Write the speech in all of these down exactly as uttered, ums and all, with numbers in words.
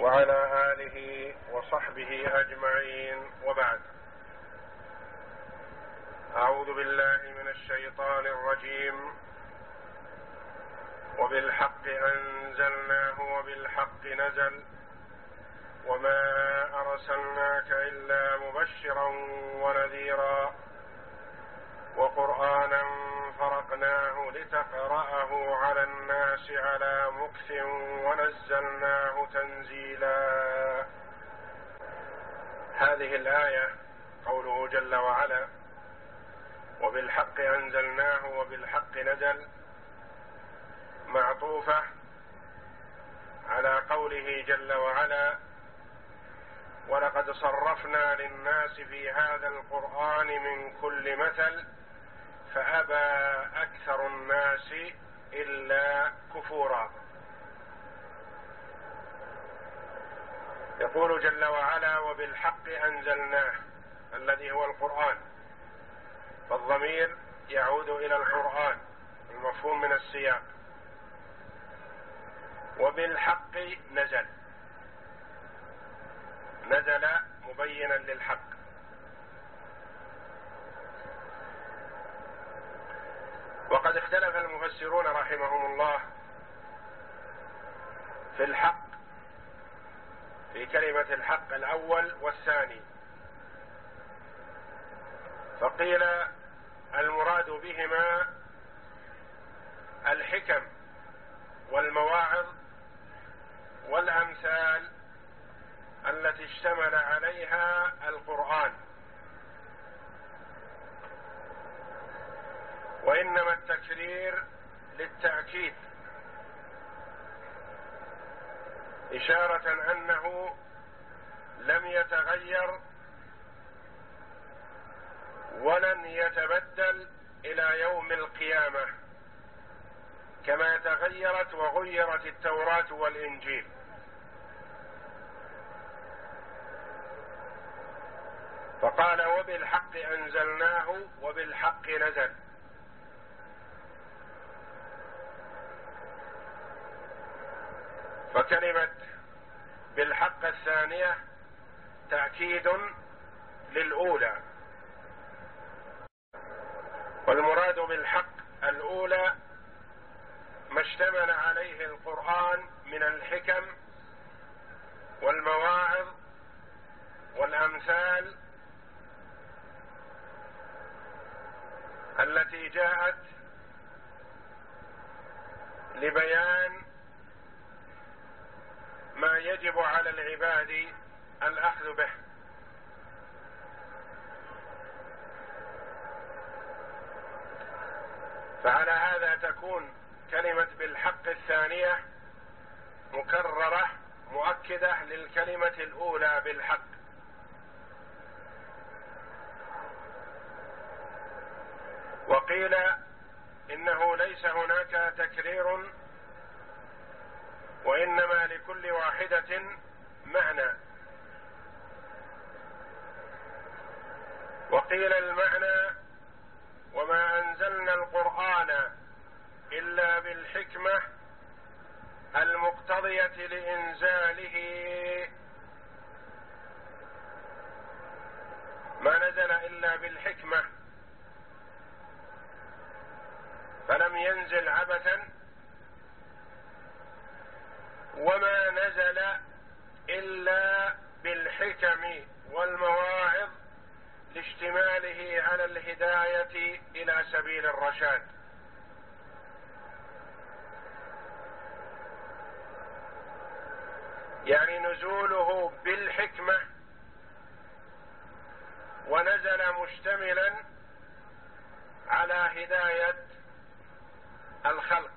وعلى آله وصحبه أجمعين، وبعد. أعوذ بالله من الشيطان الرجيم. وبالحق أنزلناه وبالحق نزل وما أرسلناك إلا مبشرا ونذيرا وقرآنا فرقناه لتقرأه على الناس على مكث ونزلناه تنزيلا. هذه الآية قوله جل وعلا وبالحق أنزلناه وبالحق نزل معطوفة على قوله جل وعلا ولقد صرفنا للناس في هذا القرآن من كل مثل فأبى أكثر الناس إلا كفورا. يقول جل وعلا وبالحق أنزلناه، الذي هو القرآن، فالضمير يعود إلى القرآن المفهوم من السياق. وبالحق نزل، نزل مبينا للحق. وقد اختلف المفسرون رحمهم الله في الحق، في كلمة الحق الأول والثاني، فقيل المراد بهما الحكم والمواعظ والأمثال التي اشتمل عليها القرآن، وإنما التكرير للتأكيد إشارة أنه لم يتغير ولن يتبدل إلى يوم القيامة كما تغيرت وغيرت التوراة والإنجيل. فقال وبالحق أنزلناه وبالحق نزل. فكلمة بالحق الثانية تأكيد للأولى، والمراد بالحق الأولى ما اشتمل عليه القرآن من الحكم والمواعظ والأمثال التي جاءت لبيان ما يجب على العباد الأخذ به. فعلى هذا تكون كلمة بالحق الثانية مكررة مؤكدة للكلمة الأولى بالحق. وقيل إنه ليس هناك تكرير، وإنما لكل واحدة معنى. وقيل المعنى وما أنزلنا القرآن إلا بالحكمة المقتضية لإنزاله، ما نزل إلا بالحكمة، فلم ينزل عبثا، وما نزل إلا بالحكم والمواعظ لاشتماله على الهداية إلى سبيل الرشاد. يعني نزوله بالحكمة ونزل مشتملا على هداية الخلق.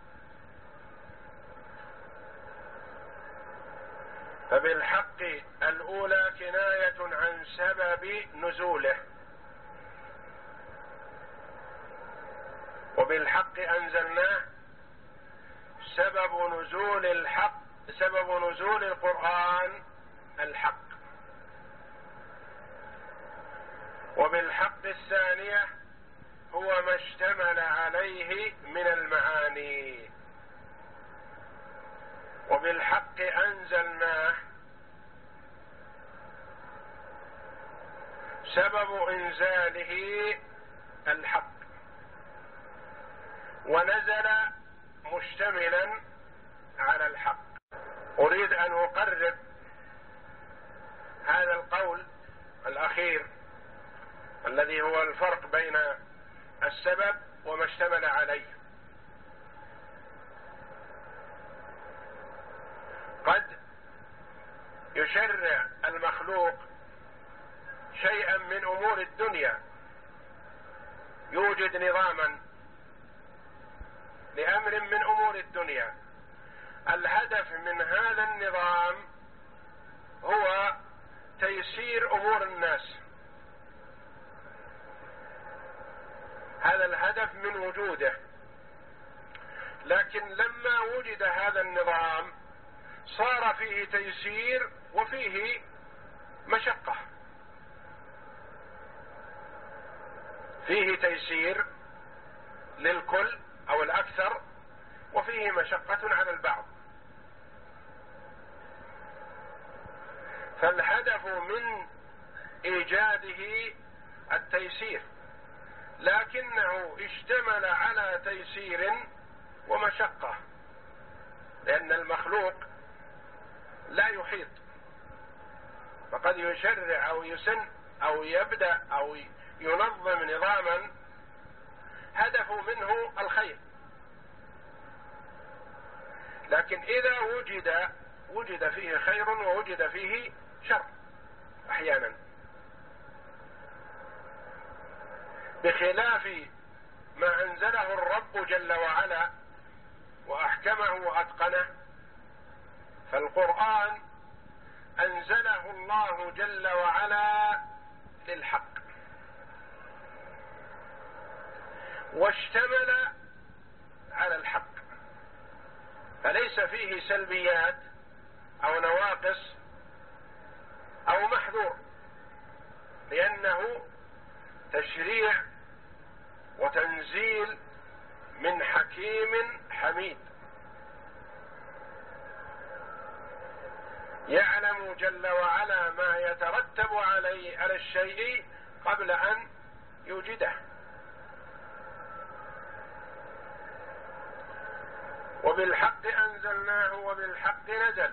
فبالحق الأولى كناية عن سبب نزوله، وبالحق أنزلناه سبب نزول الحق، سبب نزول القرآن الحق. وبالحق الثانية هو ما اشتمل عليه من المعاني. وبالحق أنزلناه سبب إنزاله الحق، ونزل مشتملا على الحق. أريد أن أقرب هذا القول الأخير الذي هو الفرق بين السبب وما اشتمل عليه. قد يشرع المخلوق شيئا من أمور الدنيا، يوجد نظاما لأمر من أمور الدنيا، الهدف من هذا النظام هو تيسير أمور الناس، هذا الهدف من وجوده. لكن لما وجد هذا النظام صار فيه تيسير وفيه مشقة، فيه تيسير للكل أو الأكثر وفيه مشقة على البعض. فالهدف من إيجاده التيسير، لكنه اشتمل على تيسير ومشقة، لأن المخلوق لا يحيط، فقد يشرع أو يسن أو يبدأ أو ينظم نظاما هدفه منه الخير، لكن إذا وجد وجد فيه خير ووجد فيه شر أحيانا، بخلاف ما أنزله الرب جل وعلا وأحكمه وأتقنه. فالقرآن أنزله الله جل وعلا للحق، واشتمل على الحق، فليس فيه سلبيات أو نواقص أو محذور، لأنه تشريع وتنزيل من حكيم حميد، يعلم جل وعلا ما يترتب عليه على الشيء قبل أن يوجده. وبالحق أنزلناه وبالحق نزل.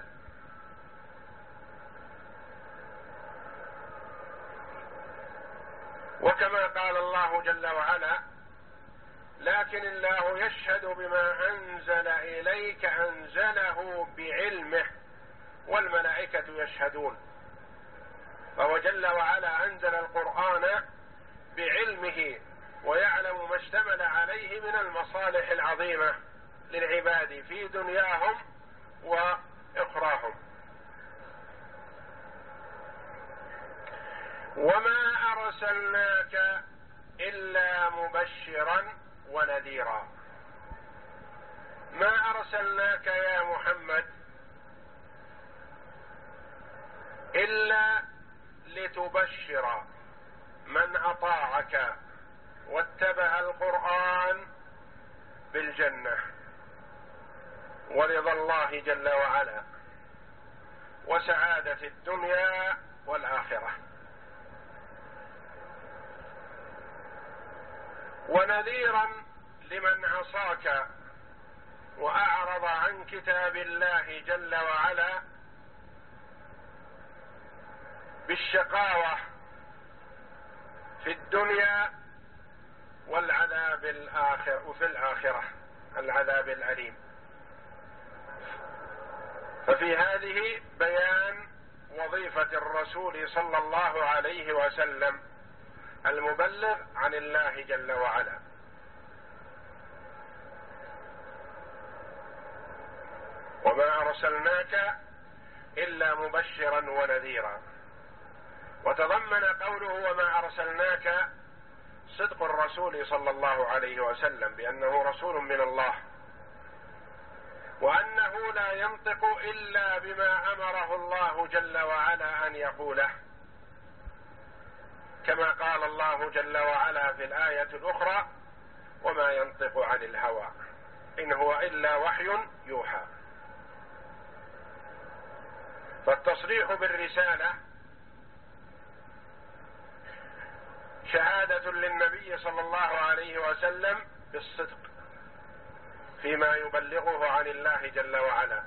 وكما قال الله جل وعلا: لكن الله يشهد بما أنزل إليك أنزله بعلمه والملائكة يشهدون. فهو جل وعلا أنزل القرآن بعلمه، ويعلم ما اشتمل عليه من المصالح العظيمة للعباد في دنياهم وأخراهم. وما أرسلناك إلا مبشرا ونذيرا. ما أرسلناك يا محمد إلا لتبشر من أطاعك واتبع القرآن بالجنة ورضا الله جل وعلا وسعادة الدنيا والآخرة، ونذيرا لمن عصاك وأعرض عن كتاب الله جل وعلا بالشقاوة في الدنيا والعذاب الآخر وفي الآخرة العذاب الأليم. ففي هذه بيان وظيفة الرسول صلى الله عليه وسلم المبلغ عن الله جل وعلا. وما أرسلناك إلا مبشرا ونذيرا. وتضمن قوله وما أرسلناك صدق الرسول صلى الله عليه وسلم بأنه رسول من الله، وأنه لا ينطق إلا بما أمره الله جل وعلا أن يقوله، كما قال الله جل وعلا في الآية الأخرى: وما ينطق عن الهوى إن هو إلا وحي يوحى. فالتصريح بالرسالة شهادة للنبي صلى الله عليه وسلم بالصدق فيما يبلغه عن الله جل وعلا.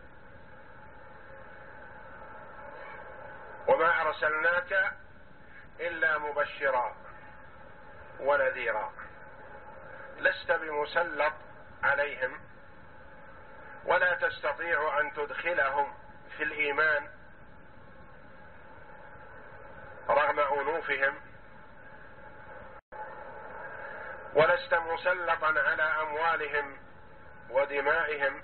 وما أرسلناك إلا مبشرا ونذيرا، لست بمسلط عليهم ولا تستطيع أن تدخلهم في الإيمان رغم أنوفهم، ولست مسلطا على أموالهم ودمائهم،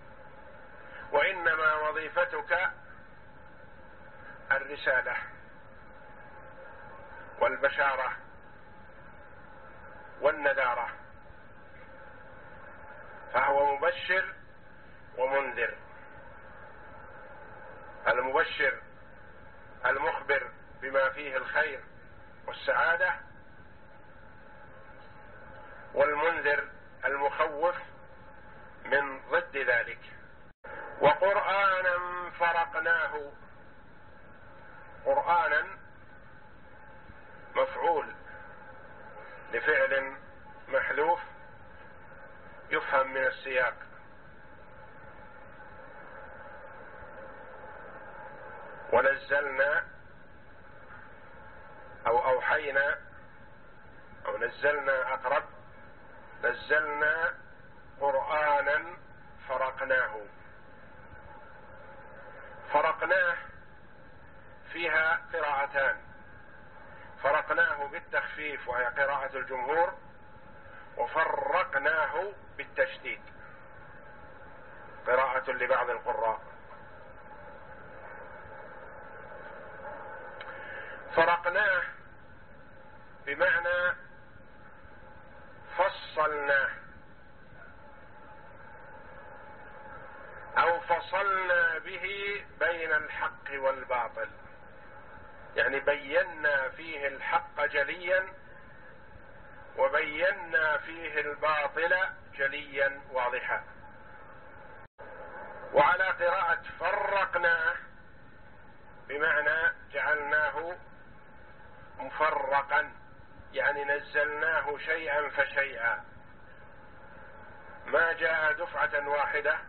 وإنما وظيفتك الرسالة والبشارة والنذارة، فهو مبشر ومنذر. المبشر المخبر بما فيه الخير والسعادة، والمنذر المخوف من ضد ذلك. وقرآنا فرقناه، قرآنا مفعول لفعل محذوف يفهم من السياق، ونزلنا أو أوحينا أو نزلنا أقرب، نزلنا قرآنا فرقناه. فرقناه فيها قراءتان، فرقناه بالتخفيف وهي قراءة الجمهور، وفرقناه بالتشديد قراءة لبعض القراء. فرقناه بمعنى فصلناه أو فصلنا به بين الحق والباطل، يعني بينا فيه الحق جليا وبينا فيه الباطل جليا واضحا. وعلى قراءة فرقناه بمعنى جعلناه مفرقا، يعني نزلناه شيئا فشيئا، ما جاء دفعة واحدة،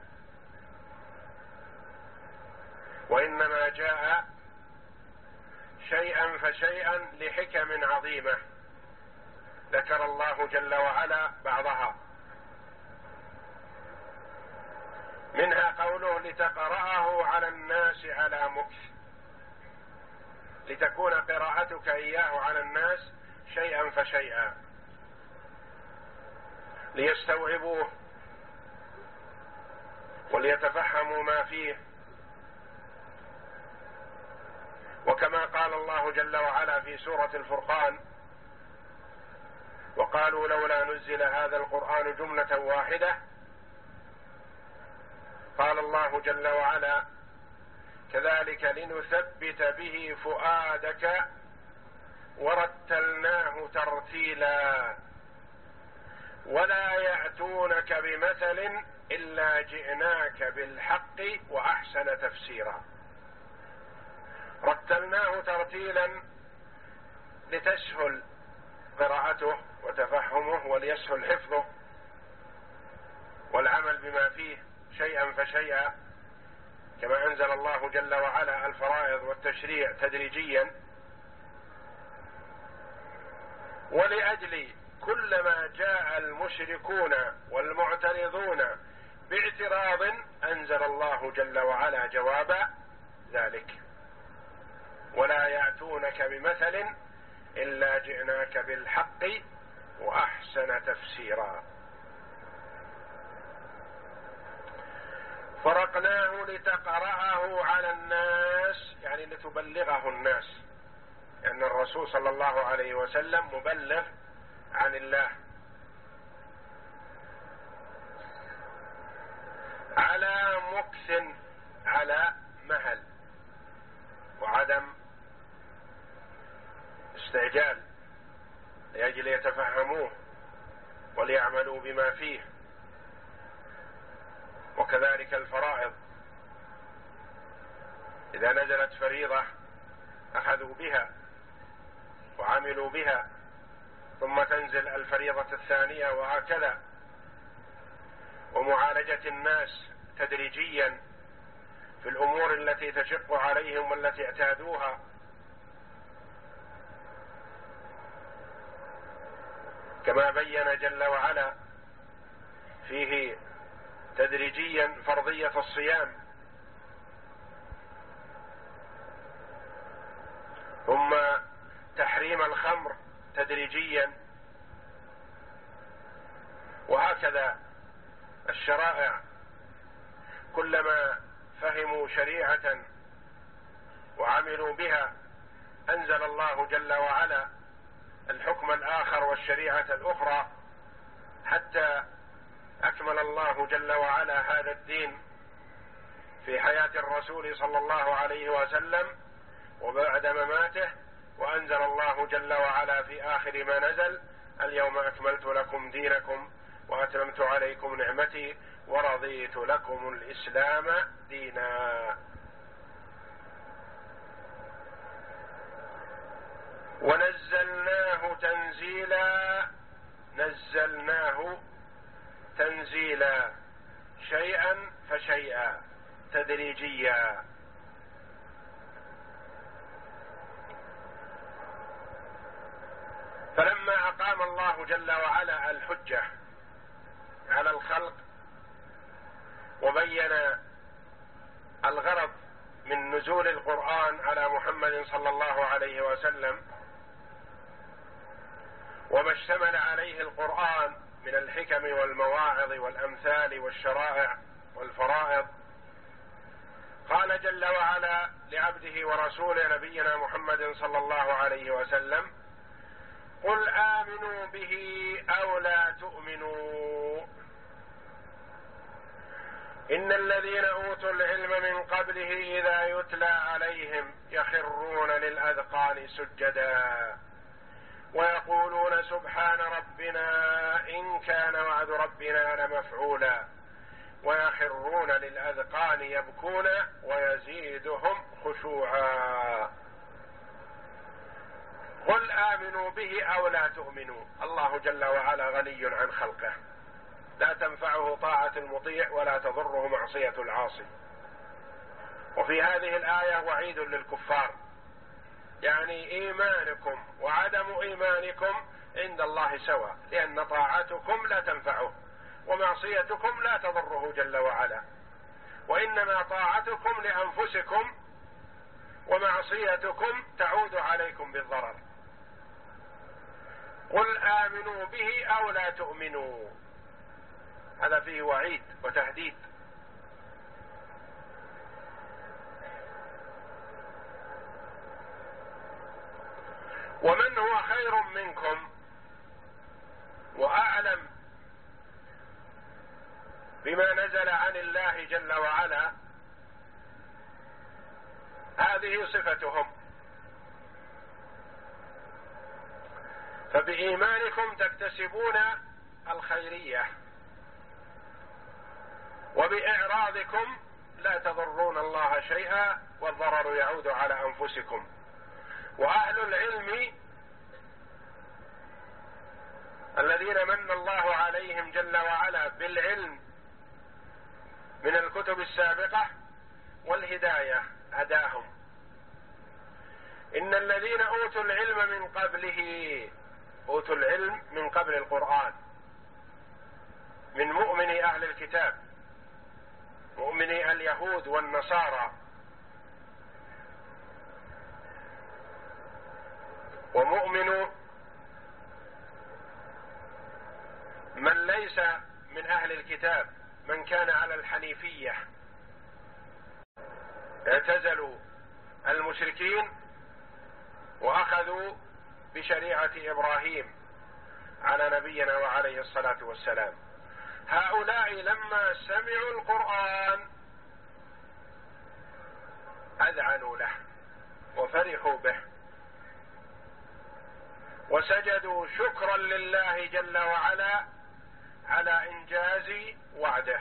وإنما جاء شيئا فشيئا لحكم عظيمة ذكر الله جل وعلا بعضها، منها قوله لتقرأه على الناس على مكث، لتكون قراءتك إياه على الناس شيئا فشيئا ليستوعبوه وليتفهموا ما فيه. وكما قال الله جل وعلا في سورة الفرقان: وقالوا لولا نزل هذا القرآن جملة واحدة، قال الله جل وعلا: كذلك لنثبت به فؤادك ورتلناه ترتيلا ولا يأتونك بمثل إلا جئناك بالحق وأحسن تفسيرا. رتلناه ترتيلا لتسهل قراءته وتفهمه وليسهل حفظه والعمل بما فيه شيئا فشيئا، كما أنزل الله جل وعلا الفرائض والتشريع تدريجيا. ولأجل كلما جاء المشركون والمعترضون باعتراض أنزل الله جل وعلا جواب ذلك: ولا يأتونك بمثل إلا جئناك بالحق وأحسن تفسيرا. فرقناه لتقرأه على الناس، يعني لتبلغه الناس، لأن يعني الرسول صلى الله عليه وسلم مبلغ عن الله، على مكث، على مهل وعدم استعجال، لأجل يتفهموه وليعملوا بما فيه. وكذلك الفرائض إذا نزلت فريضة أخذوا بها وعملوا بها ثم تنزل الفريضة الثانية وهكذا، ومعالجة الناس تدريجيا في الأمور التي تشق عليهم والتي اعتادوها. كما بين جل وعلا فيه تدريجيا فرضية الصيام، ثم تحريم الخمر تدريجيا، وهكذا الشرائع كلما فهموا شريعة وعملوا بها أنزل الله جل وعلا الحكم الآخر والشريعة الأخرى، حتى أكمل الله جل وعلا هذا الدين في حياة الرسول صلى الله عليه وسلم وبعد مماته، وأنزل الله جل وعلا في آخر ما نزل: اليوم أكملت لكم دينكم وأتممت عليكم نعمتي ورضيت لكم الإسلام دينا. ونزلناه تنزيلا، نزلناه تنزيلا، شيئا فشيئا تدريجيا. فلما أقام الله جل وعلا الحجة على الخلق وبين الغرض من نزول القرآن على محمد صلى الله عليه وسلم وما اشتمل عليه القرآن من الحكم والمواعظ والأمثال والشرائع والفرائض، قال جل وعلا لعبده ورسوله نبينا محمد صلى الله عليه وسلم: قل آمنوا به أو لا تؤمنوا إن الذين أوتوا العلم من قبله إذا يتلى عليهم يخرون للأذقان سجدا ويقولون سبحان ربنا إن كان وعد ربنا لمفعولا ويخرون للأذقان يبكون ويزيدهم خشوعا. قل آمنوا به أو لا تؤمنوا. الله جل وعلا غني عن خلقه، لا تنفعه طاعة المطيع ولا تضره معصية العاصي. وفي هذه الآية وعيد للكفار، يعني إيمانكم وعدم إيمانكم عند الله سواء، لأن طاعتكم لا تنفعه ومعصيتكم لا تضره جل وعلا، وإنما طاعتكم لأنفسكم ومعصيتكم تعود عليكم بالضرر. قل آمنوا به أو لا تؤمنوا، هذا فيه وعيد وتهديد. ومن هو خير منكم وأعلم بما نزل عن الله جل وعلا؟ هذه صفتهم. فبإيمانكم تكتسبون الخيرية، وبإعراضكم لا تضرون الله شيئا والضرر يعود على أنفسكم. وأهل العلم الذين من الله عليهم جل وعلا بالعلم من الكتب السابقة والهداية هداهم. إن الذين أوتوا العلم من قبله، أوتوا العلم من قبل القرآن، من مؤمني أهل الكتاب، مؤمني اليهود والنصارى، ومؤمن من ليس من أهل الكتاب، من كان على الحنيفية، اعتزلوا المشركين وأخذوا بشريعة إبراهيم على نبينا وعليه الصلاة والسلام. هؤلاء لما سمعوا القرآن أذعنوا له وفرحوا به وسجدوا شكرا لله جل وعلا على إنجاز وعده،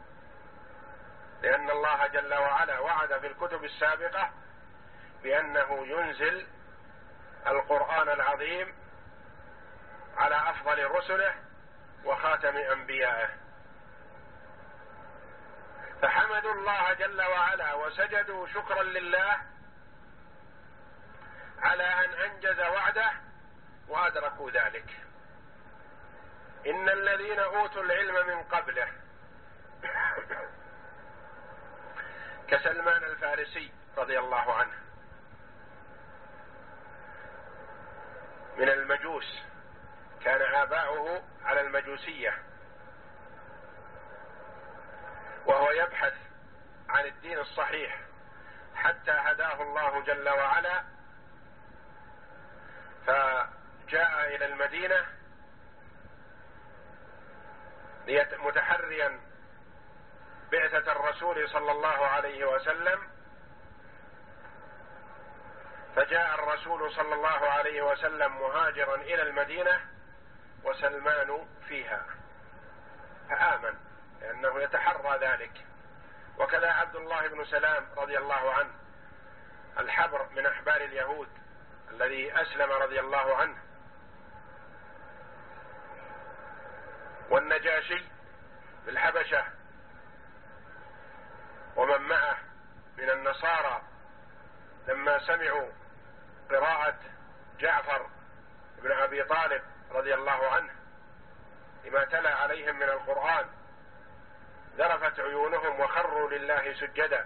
لأن الله جل وعلا وعد في الكتب السابقة بأنه ينزل القرآن العظيم على أفضل رسله وخاتم أنبيائه، فحمدوا الله جل وعلا وسجدوا شكرا لله على أن أنجز وعده وأدركوا ذلك. إن الذين أوتوا العلم من قبله كسلمان الفارسي رضي الله عنه من المجوس، كان آباؤه على المجوسية وهو يبحث عن الدين الصحيح حتى هداه الله جل وعلا، فجاء إلى المدينة متحريا بعثة الرسول صلى الله عليه وسلم، فجاء الرسول صلى الله عليه وسلم مهاجرا إلى المدينة وسلمان فيها، فآمن لأنه يتحرى ذلك. وكذا عبد الله بن سلام رضي الله عنه الحبر من أحبار اليهود الذي أسلم رضي الله عنه، والنجاشي بالحبشة ومن معه من النصارى لما سمعوا قراءة جعفر بن أبي طالب رضي الله عنه لما تلا عليهم من القرآن ذرفت عيونهم وخروا لله سجدا.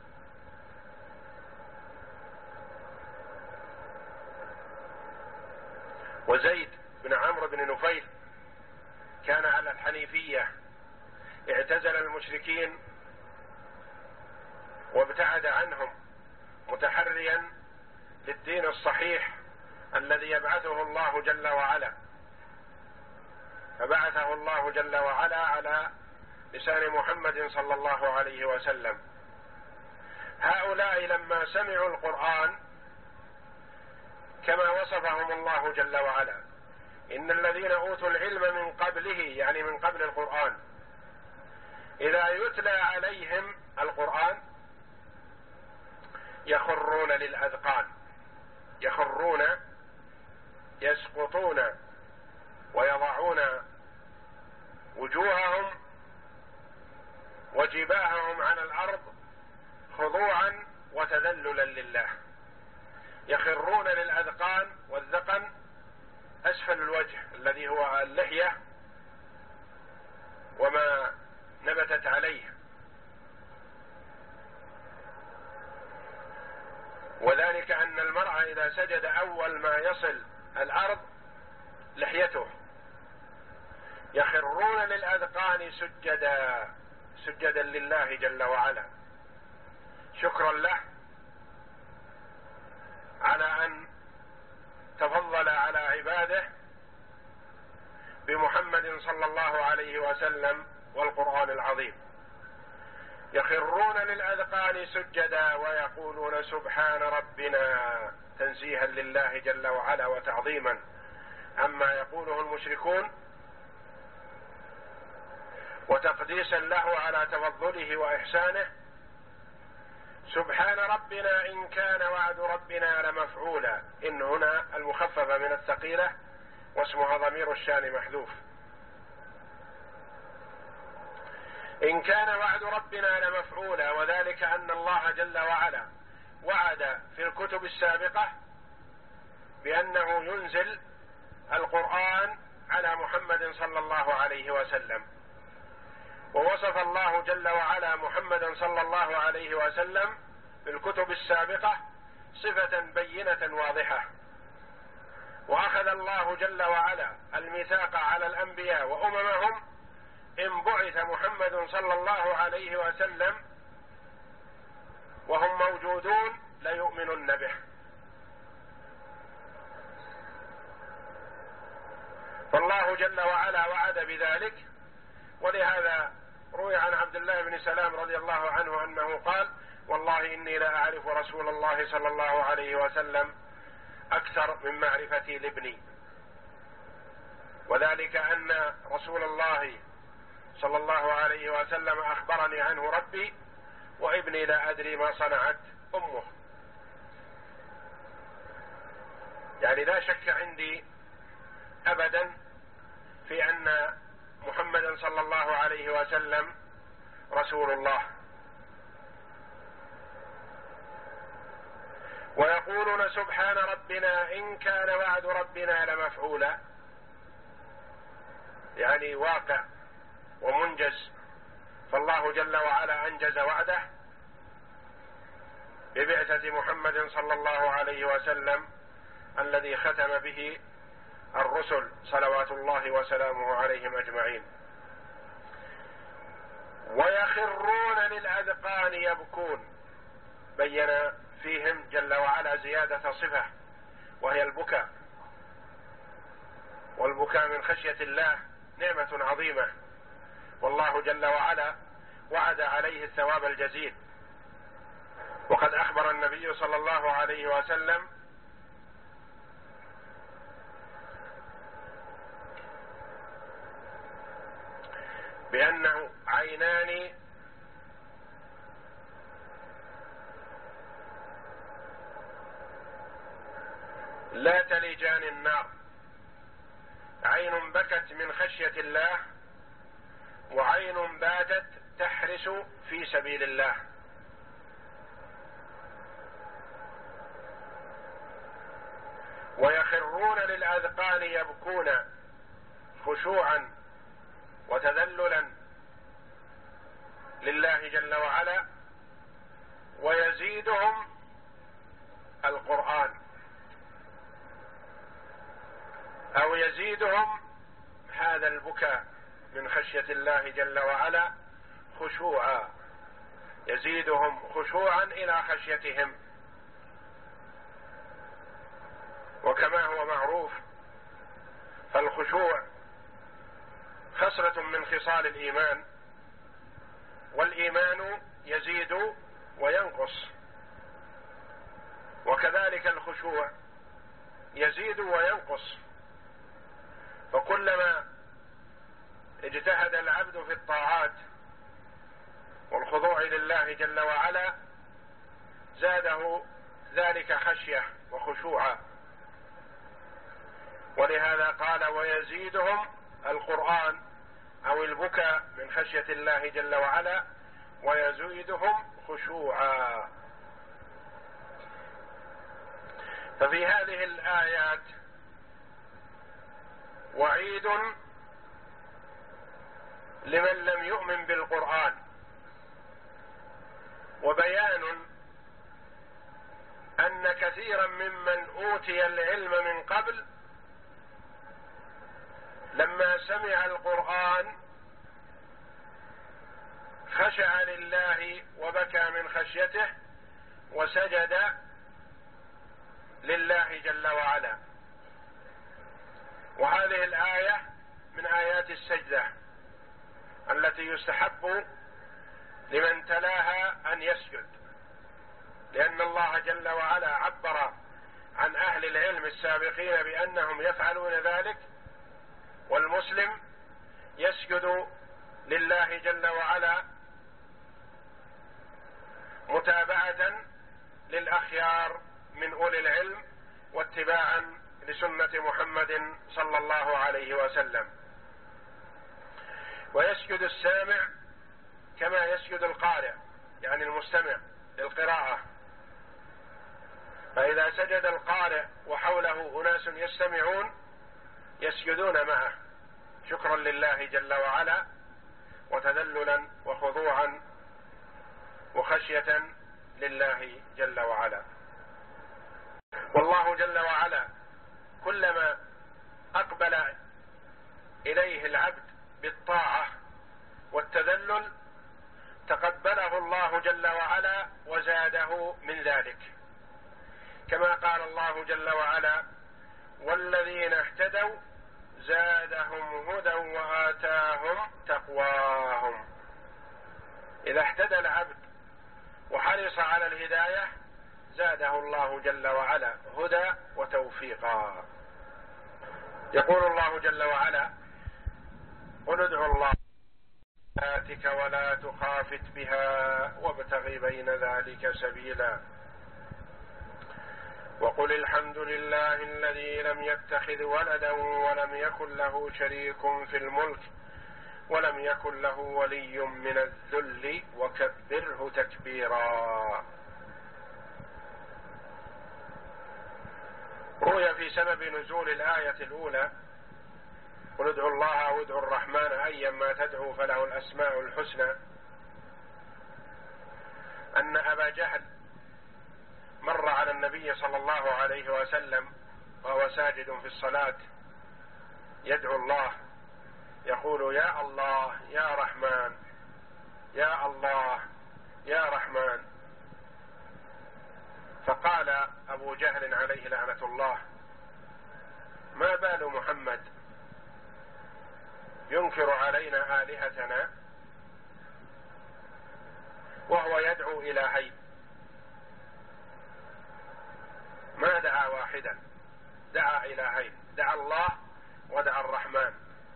وزيد بن عمرو بن نفيل كان على الحنيفية، اعتزل المشركين وابتعد عنهم متحريا للدين الصحيح الذي يبعثه الله جل وعلا، فبعثه الله جل وعلا على لسان محمد صلى الله عليه وسلم. هؤلاء لما سمعوا القرآن كما وصفهم الله جل وعلا، إن الذين أوتوا العلم من قبله يعني من قبل القرآن إذا يتلى عليهم القرآن يخرون للأذقان، يخرون يسقطون ويضعون وجوههم وجباههم على الأرض خضوعا وتذللا لله، يخرون للأذقان، والذقن أسفل الوجه الذي هو اللحية وما نبتت عليه، وذلك أن المرء إذا سجد أول ما يصل الأرض لحيته، يخرون للأذقان سجدا سجدا لله جل وعلا شكرا له على أن تفضل على عباده بمحمد صلى الله عليه وسلم والقرآن العظيم. يخرون للأذقان سجدا ويقولون سبحان ربنا، تنزيها لله جل وعلا وتعظيما عما يقوله المشركون وتقديسا له على تفضله وإحسانه. سبحان ربنا إن كان وعد ربنا لمفعولا، إن هنا المخففة من الثقيلة واسمها ضمير الشان محذوف. إن كان وعد ربنا لمفعولا، وذلك أن الله جل وعلا وعد في الكتب السابقة بأنه ينزل القرآن على محمد صلى الله عليه وسلم، ووصف الله جل وعلا محمدا صلى الله عليه وسلم في الكتب السابقة صفة بينة واضحة. وأخذ الله جل وعلا الميثاق على الأنبياء وأممهم إن بعث محمد صلى الله عليه وسلم وهم موجودون ليؤمنن به. فالله جل وعلا وعد بذلك، ولهذا روي عن عبد الله بن سلام رضي الله عنه أنه قال: والله إني لا أعرف رسول الله صلى الله عليه وسلم أكثر من معرفتي لابني، وذلك أن رسول الله صلى الله عليه وسلم أخبرني عنه ربي وابني لا أدري ما صنعت أمه. يعني لا شك عندي أبدا في أن محمدا صلى الله عليه وسلم رسول الله، ويقولون سبحان ربنا إن كان وعد ربنا لمفعولا، يعني واقع ومنجز. فالله جل وعلا أنجز وعده ببعثة محمد صلى الله عليه وسلم الذي ختم به الرسل صلوات الله وسلامه عليهم أجمعين. ويخرون للأذقان يبكون، بين فيهم جل وعلا زيادة صفة وهي البكاء، والبكاء من خشية الله نعمة عظيمة، والله جل وعلا وعد عليه الثواب الجزيل. وقد أخبر النبي صلى الله عليه وسلم بأنه عينان لا تلجان النار، عين بكت من خشية الله، وعين باتت تحرس في سبيل الله. ويخرون للأذقان يبكون خشوعا وتذللا لله جل وعلا، ويزيدهم القرآن أو يزيدهم هذا البكاء من خشية الله جل وعلا خشوعا، يزيدهم خشوعا إلى خشيتهم. وكما هو معروف فالخشوع خصلة من خصال الإيمان، والإيمان يزيد وينقص، وكذلك الخشوع يزيد وينقص. فكلما اجتهد العبد في الطاعات والخضوع لله جل وعلا زاده ذلك خشية وخشوعا. ولهذا قال ويزيدهم القرآن أو البكاء من خشية الله جل وعلا، ويزيدهم خشوعا. ففي هذه الآيات وعيد لمن لم يؤمن بالقرآن، وبيان أن كثيرا ممن أوتي العلم من قبل لما سمع القرآن خشع لله وبكى من خشيته وسجد لله جل وعلا. وهذه الآية من آيات السجدة التي يستحب لمن تلاها أن يسجد، لأن الله جل وعلا عبر عن أهل العلم السابقين بأنهم يفعلون ذلك، والمسلم يسجد لله جل وعلا متابعة للأخيار من أولي العلم واتباعا لسنة محمد صلى الله عليه وسلم. ويسجد السامع كما يسجد القارئ، يعني المستمع للقراءة. فإذا سجد القارئ وحوله أناس يستمعون يسجدون معه شكرا لله جل وعلا وتذللا وخضوعا وخشية لله جل وعلا. والله جل وعلا كلما أقبل إليه العبد بالطاعة والتذلل تقبله الله جل وعلا وزاده من ذلك، كما قال الله جل وعلا والذين اهتدوا زادهم هدى وآتاهم تقواهم. إذا اهتدى العبد وحرص على الهداية زاده الله جل وعلا هدى وتوفيقا. يقول الله جل وعلا قل ادعوا الله آتك ولا تخافت بها وابتغ بين ذلك سبيلا. وقل الحمد لله الذي لم يتخذ ولدا ولم يكن له شريك في الملك ولم يكن له ولي من الذل وكبره تكبيرا. روي في سبب نزول الآية الأولى قل ادعوا الله أو ادعوا الرحمن أيما تدعوا فله الأسماء الحسنى أن أبا جهل مر على النبي صلى الله عليه وسلم وهو ساجد في الصلاة يدعو الله يقول يا الله يا رحمن يا الله يا رحمن. فقال أبو جهل عليه لعنة الله ما بال محمد ينكر علينا آلهتنا وهو يدعو إلهين، ما دعا واحدا دعا إلهين، دعا الله ودعا الرحمن،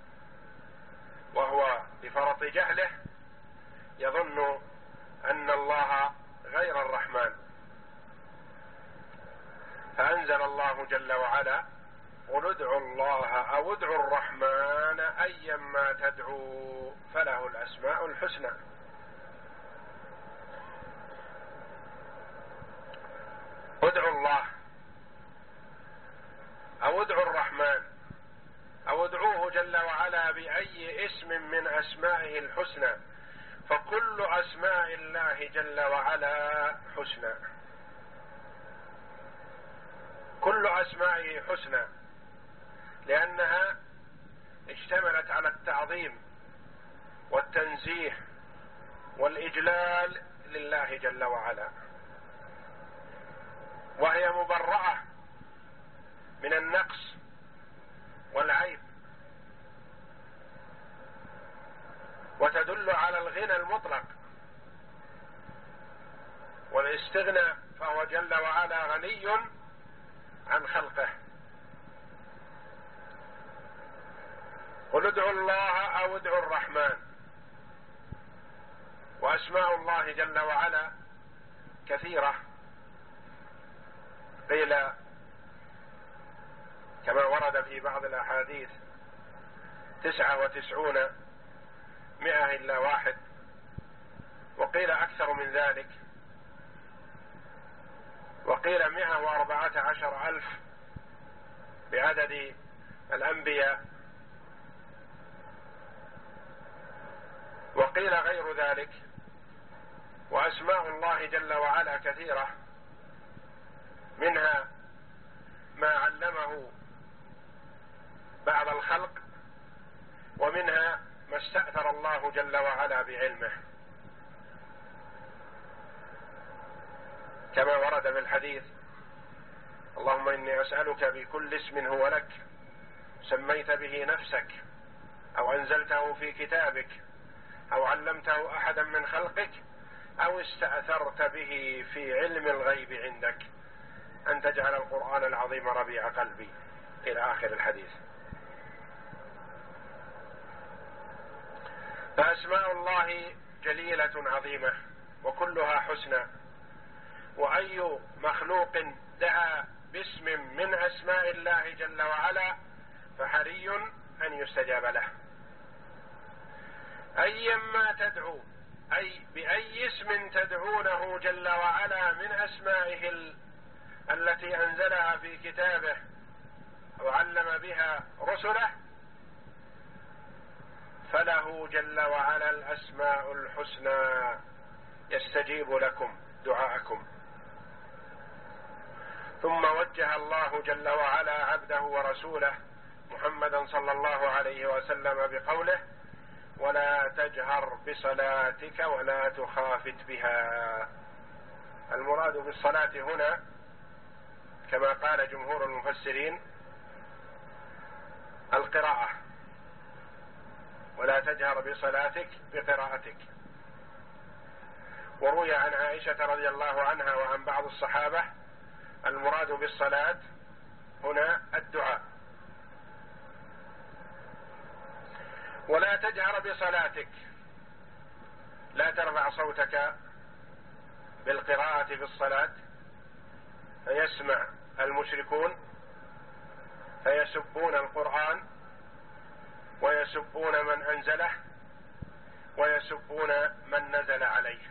وهو بفرط جهله يظن أن الله غير الرحمن. فأنزل الله جل وعلا قل ادعوا الله أو ادعوا الرحمن أيما تدعوا فله الأسماء الحسنى. ادعوا الله أو ادعوا الرحمن أو ادعوه جل وعلا بأي اسم من أسمائه الحسنى، فكل أسماء الله جل وعلا حسنى، كل أسمائه حسنى، لأنها اشتملت على التعظيم والتنزيه والإجلال لله جل وعلا، وهي مبرأة من النقص والعيب، وتدل على الغنى المطلق والاستغناء، فهو جل وعلا غني عن خلقه. قل ادعوا الله أو ادعوا الرحمن. وأسماء الله جل وعلا كثيرة، قيل كما ورد في بعض الأحاديث تسعة وتسعون مئة إلا واحد، وقيل أكثر من ذلك، وقيل مئة وأربعة عشر ألف بعدد الأنبياء، وقيل غير ذلك. وأسماء الله جل وعلا كثيرة، منها ما علمه بعض الخلق، ومنها ما استأثر الله جل وعلا بعلمه، كما ورد في الحديث اللهم إني أسألك بكل اسم هو لك سميت به نفسك أو أنزلته في كتابك أو علمته أحدا من خلقك أو استأثرت به في علم الغيب عندك أن تجعل القرآن العظيم ربيع قلبي، إلى آخر الحديث. فأسماء الله جليلة عظيمة وكلها حسنى، وأي مخلوق دعا باسم من أسماء الله جل وعلا فحري أن يستجاب له. أيما تدعو أي بأي اسم تدعونه جل وعلا من أسمائه ال... التي أنزلها في كتابه وعلم بها رسله فله جل وعلا الأسماء الحسنى يستجيب لكم دعاءكم. ثم وجه الله جل وعلا عبده ورسوله محمدا صلى الله عليه وسلم بقوله ولا تجهر بصلاتك ولا تخافت بها. المراد بالصلاة هنا كما قال جمهور المفسرين القراءة، ولا تجهر بصلاتك بقراءتك. وروي عن عائشة رضي الله عنها وعن بعض الصحابة المراد بالصلاة هنا الدعاء. ولا تجهر بصلاتك، لا ترفع صوتك بالقراءة في الصلاة فيسمع المشركون فيسبون القرآن ويسبون من أنزله ويسبون من نزل عليه.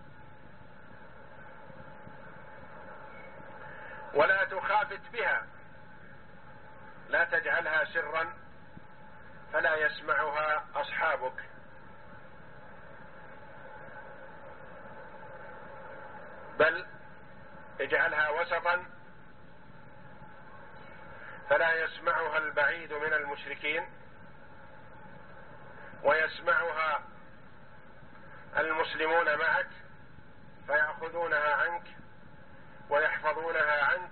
ولا تخافت بها، لا تجعلها سرا فلا يسمعها أصحابك، بل اجعلها وسطا فلا يسمعها البعيد من المشركين ويسمعها المسلمون معك فيأخذونها عنك ويحفظونها عنك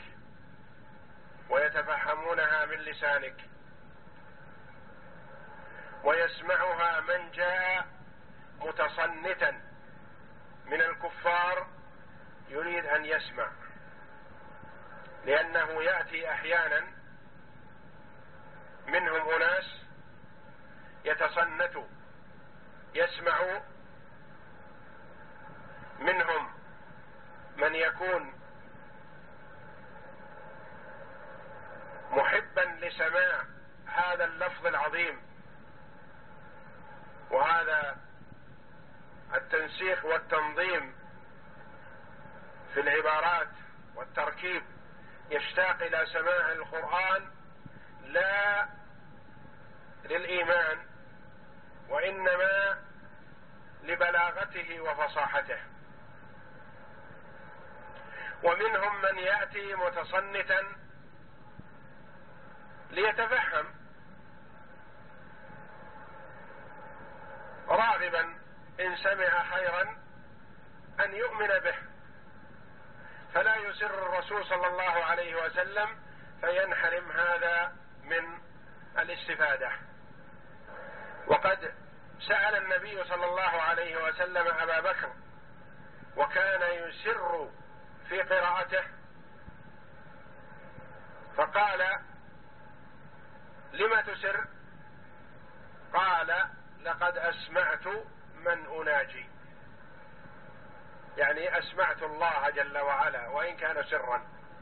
ويتفهمونها من لسانك، ويسمعها من جاء متصنتا من الكفار يريد أن يسمع، لأنه يأتي أحيانا منهم أناس يتصنتوا يسمعوا، منهم من يكون محبا لسماع هذا اللفظ العظيم وهذا التنسيق والتنظيم في العبارات والتركيب، يشتاق إلى سماع القرآن لا للإيمان وإنما لبلاغته وفصاحته. ومنهم من يأتي متصنتا ليتفهم راغبا إن سمع خيرا أن يؤمن به، فلا يسر الرسول صلى الله عليه وسلم فينحرم هذا من الاستفادة. وقد سأل النبي صلى الله عليه وسلم أبا بكر وكان يسر في قراءته فقال: لم تسر؟ قال: لقد أسمعت من أناجي، يعني أسمعت الله جل وعلا وإن كان سرا.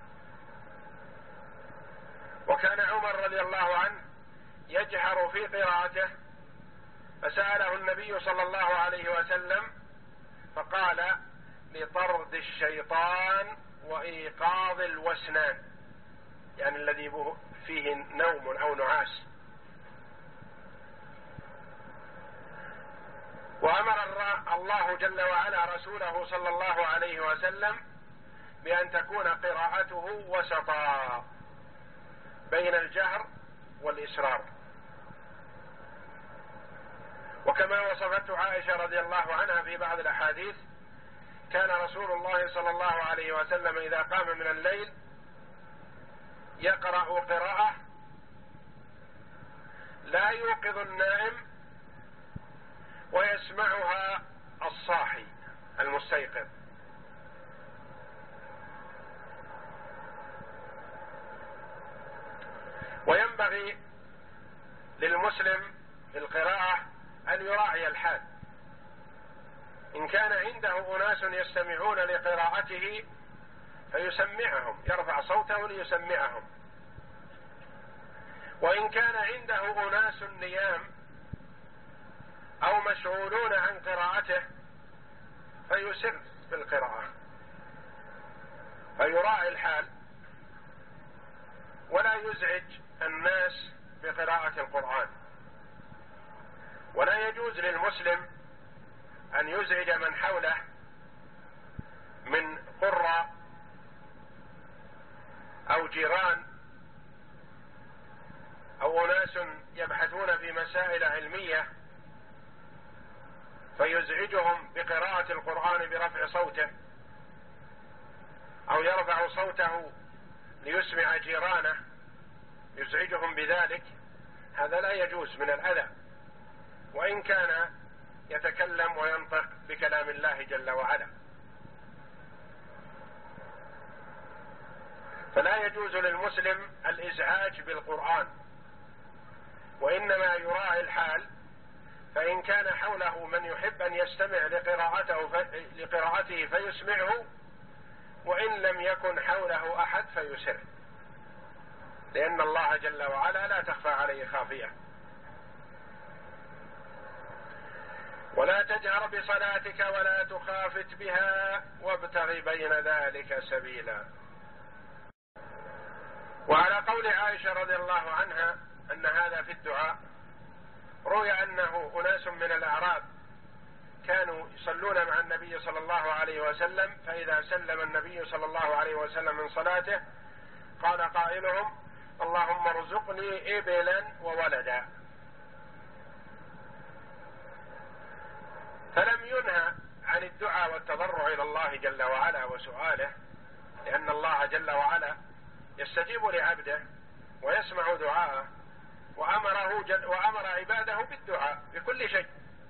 وكان عمر رضي الله عنه يجهر في قراءته فسأله النبي صلى الله عليه وسلم فقال: لطرد الشيطان وإيقاظ الوسنان، يعني الذي فيه نوم أو نعاس. وأمر الله جل وعلا رسوله صلى الله عليه وسلم بأن تكون قراءته وسطا بين الجهر والإسرار، وكما وصفته عائشة رضي الله عنها في بعض الأحاديث: كان رسول الله صلى الله عليه وسلم إذا قام من الليل يقرأ قراءة لا يوقظ النائم ويسمعها الصاحي المستيقظ. وينبغي للمسلم في القراءة أن يراعي الحال، إن كان عنده أناس يستمعون لقراءته فيسمعهم، يرفع صوته ليسمعهم، وإن كان عنده أناس نيام أو مشغولون عن قراءته فيسر في القراءة، فيراعي الحال ولا يزعج الناس بقراءة القرآن. ولا يجوز للمسلم أن يزعج من حوله من قرى أو جيران أو أناس يبحثون في مسائل علمية فيزعجهم بقراءة القرآن برفع صوته، أو يرفع صوته ليسمع جيرانه يزعجهم بذلك، هذا لا يجوز من الأذى، وإن كان يتكلم وينطق بكلام الله جل وعلا. فلا يجوز للمسلم الإزعاج بالقرآن، وإنما يراعي الحال، فإن كان حوله من يحب أن يستمع لقراءته لقراءته فيسمعه، وإن لم يكن حوله أحد فيسر. لأن الله جل وعلا لا تخفى عليه خافية. ولا تجهر بصلاتك ولا تخافت بها وابتغ بين ذلك سبيلا. وعلى قول عائشة رضي الله عنها أن هذا في الدعاء، روي أنه أناس من الأعراب كانوا يصلون مع النبي صلى الله عليه وسلم، فإذا سلم النبي صلى الله عليه وسلم من صلاته قال قائلهم: اللهم ارزقني إبلا وولدا. فلم ينهى عن الدعاء والتضرع إلى الله جل وعلا وسؤاله، لأن الله جل وعلا يستجيب لعبده ويسمع دعاءه، وأمره جل وأمر عباده بالدعاء بكل شيء،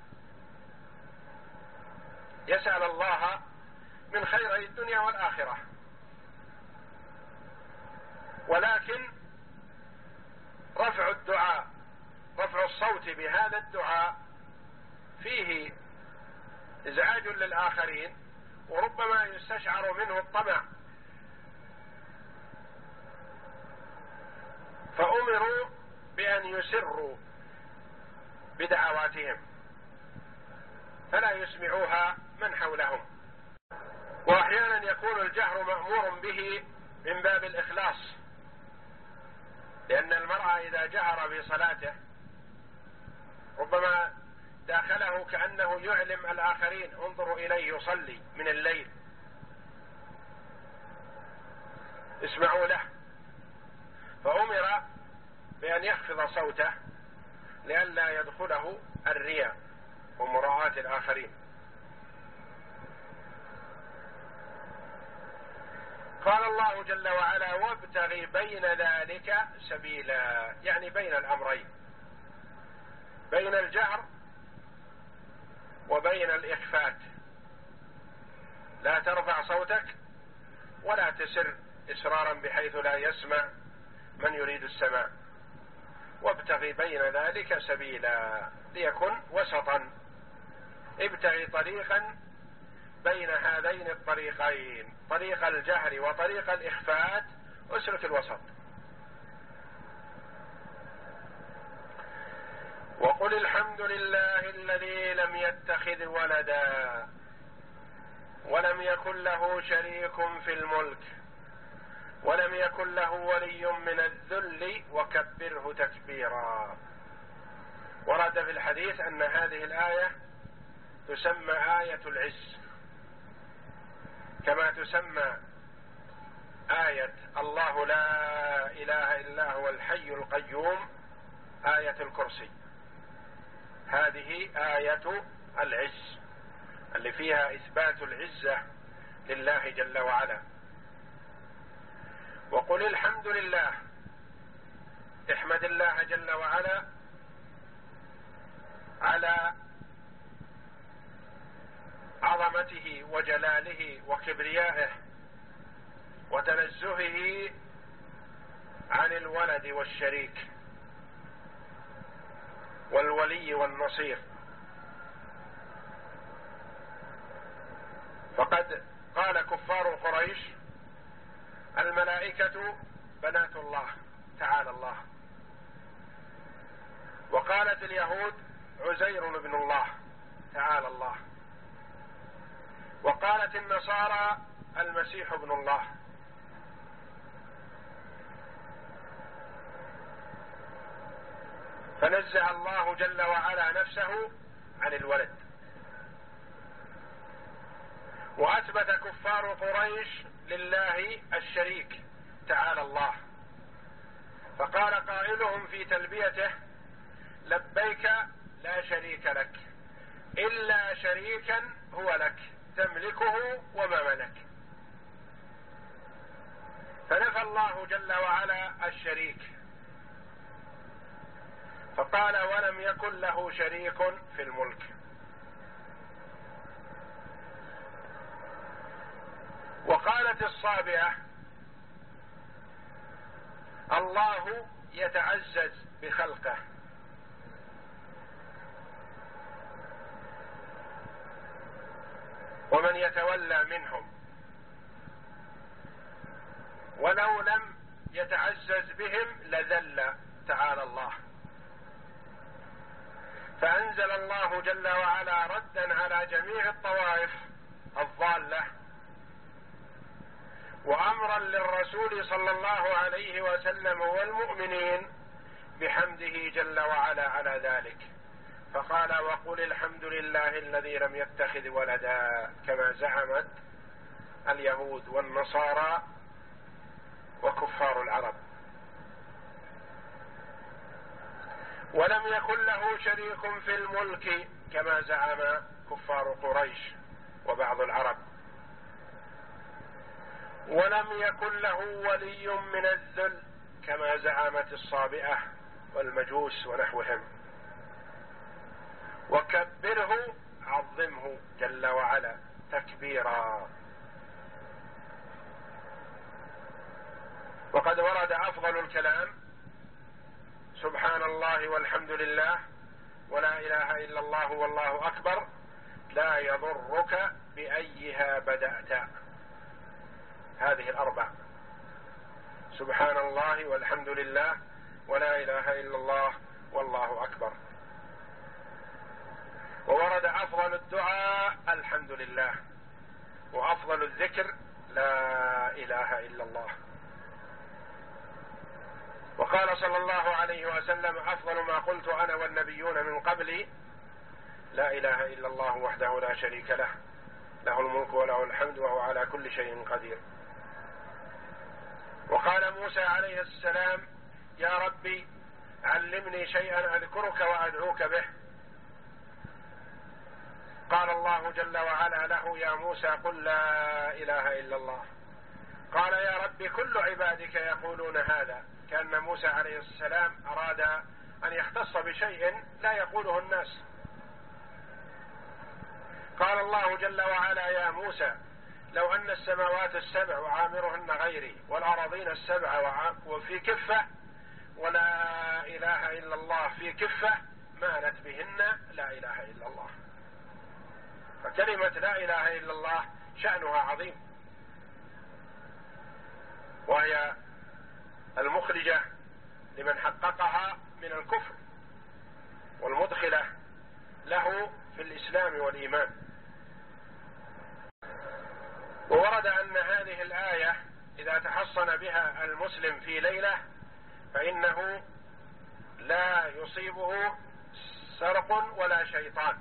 يسأل الله من خيري الدنيا والآخرة. ولكن رفع الدعاء، رفع الصوت بهذا الدعاء فيه إزعاج للآخرين، وربما يستشعر منه الطمع، فأمروا بأن يسروا بدعواتهم فلا يسمعوها من حولهم. وأحيانا يكون الجهر مأمور به من باب الإخلاص، لأن المرء إذا جهر في صلاته ربما داخله كأنه يعلم الآخرين: انظروا إليه يصلي من الليل، اسمعوا له. فأمر بأن يخفض صوته لئلا يدخله الرياء ومراعاة الآخرين. قال الله جل وعلا: وابتغ بين ذلك سبيلا، يعني بين الأمرين، بين الجهر وبين الإخفات. لا ترفع صوتك ولا تسر إسرارا بحيث لا يسمع من يريد السماع. وابتغ بين ذلك سبيلا، ليكن وسطا، ابتغ طريقا بين هذين الطريقين، طريق الجهر وطريق الإخفات، اسلك الوسط. وقل الحمد لله الذي لم يتخذ ولدا ولم يكن له شريك في الملك ولم يكن له ولي من الذل وكبره تكبيرا. ورد في الحديث أن هذه الآية تسمى آية العز، كما تسمى آية الله لا إله إلا هو الحي القيوم آية الكرسي. هذه آية العز اللي فيها إثبات العزة لله جل وعلا. وقل الحمد لله، احمد الله جل وعلا على عظمته وجلاله وكبريائه وتنزهه عن الولد والشريك والولي والنصير. فقد قال كفار قريش: الملائكة بنات الله تعالى الله. وقالت اليهود: عزير ابن الله تعالى الله. وقالت النصارى: المسيح ابن الله. فنزه الله جل وعلا نفسه عن الولد. وأثبت كفار قريش لله الشريك تعالى الله، فقال قائلهم في تلبيته: لبيك لا شريك لك إلا شريكا هو لك تملكه وما ملك. فنفى الله جل وعلا الشريك، فقال: ولم يكن له شريك في الملك. وقالت الصابئة: الله يتعزز بخلقه. ومن يتولى منهم ولو لم يتعزز بهم لذل تعالى الله. فأنزل الله جل وعلا ردا على جميع الطوائف الضالة، وأمرا للرسول صلى الله عليه وسلم والمؤمنين بحمده جل وعلا على ذلك، فقال: وقل الحمد لله الذي لم يتخذ ولدا، كما زعمت اليهود والنصارى وكفار العرب. ولم يكن له شريك في الملك، كما زعم كفار قريش وبعض العرب. ولم يكن له ولي من الذل، كما زعمت الصابئة والمجوس ونحوهم. وكبره، عظمه جل وعلا تكبيرا. وقد ورد أفضل الكلام: سبحان الله والحمد لله ولا إله إلا الله والله أكبر، لا يضرك بأيها بدأت. هذه الأربع: سبحان الله والحمد لله ولا إله إلا الله والله أكبر. وورد أفضل الدعاء الحمد لله، وأفضل الذكر لا إله إلا الله. وقال صلى الله عليه وسلم: أفضل ما قلت أنا والنبيون من قبلي لا إله إلا الله وحده لا شريك له، له الملك وله الحمد وهو على كل شيء قدير. وقال موسى عليه السلام: يا ربي علمني شيئا أذكرك وأدعوك به. قال الله جل وعلا له: يا موسى قل لا إله إلا الله. قال: يا رب كل عبادك يقولون هذا، كأن موسى عليه السلام أراد أن يختص بشيء لا يقوله الناس. قال الله جل وعلا: يا موسى لو أن السماوات السبع وعامرهن غيري والأراضين السبع وفي كفة ولا إله إلا الله في كفة مالت بهن لا إله إلا الله. فكلمة لا إله إلا الله شأنها عظيم، وهي المخرجة لمن حققها من الكفر والمدخلة له في الإسلام والإيمان. وورد أن هذه الآية إذا تحصن بها المسلم في ليلة فإنه لا يصيبه سرق ولا شيطان،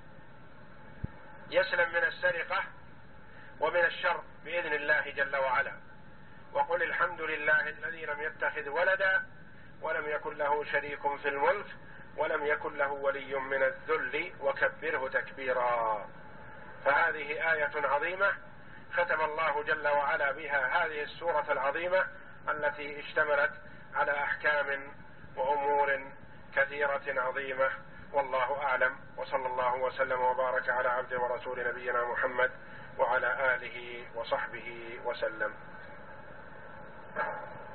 يسلم من السرقة ومن الشر بإذن الله جل وعلا. وقل الحمد لله الذي لم يتخذ ولدا ولم يكن له شريك في الملك ولم يكن له ولي من الذل وكبره تكبيرا. فهذه آية عظيمة ختم الله جل وعلا بها هذه السورة العظيمة التي اشتملت على أحكام وأمور كثيرة عظيمة. والله أعلم، وصلى الله وسلم وبارك على عبد ورسول نبينا محمد وعلى آله وصحبه وسلم.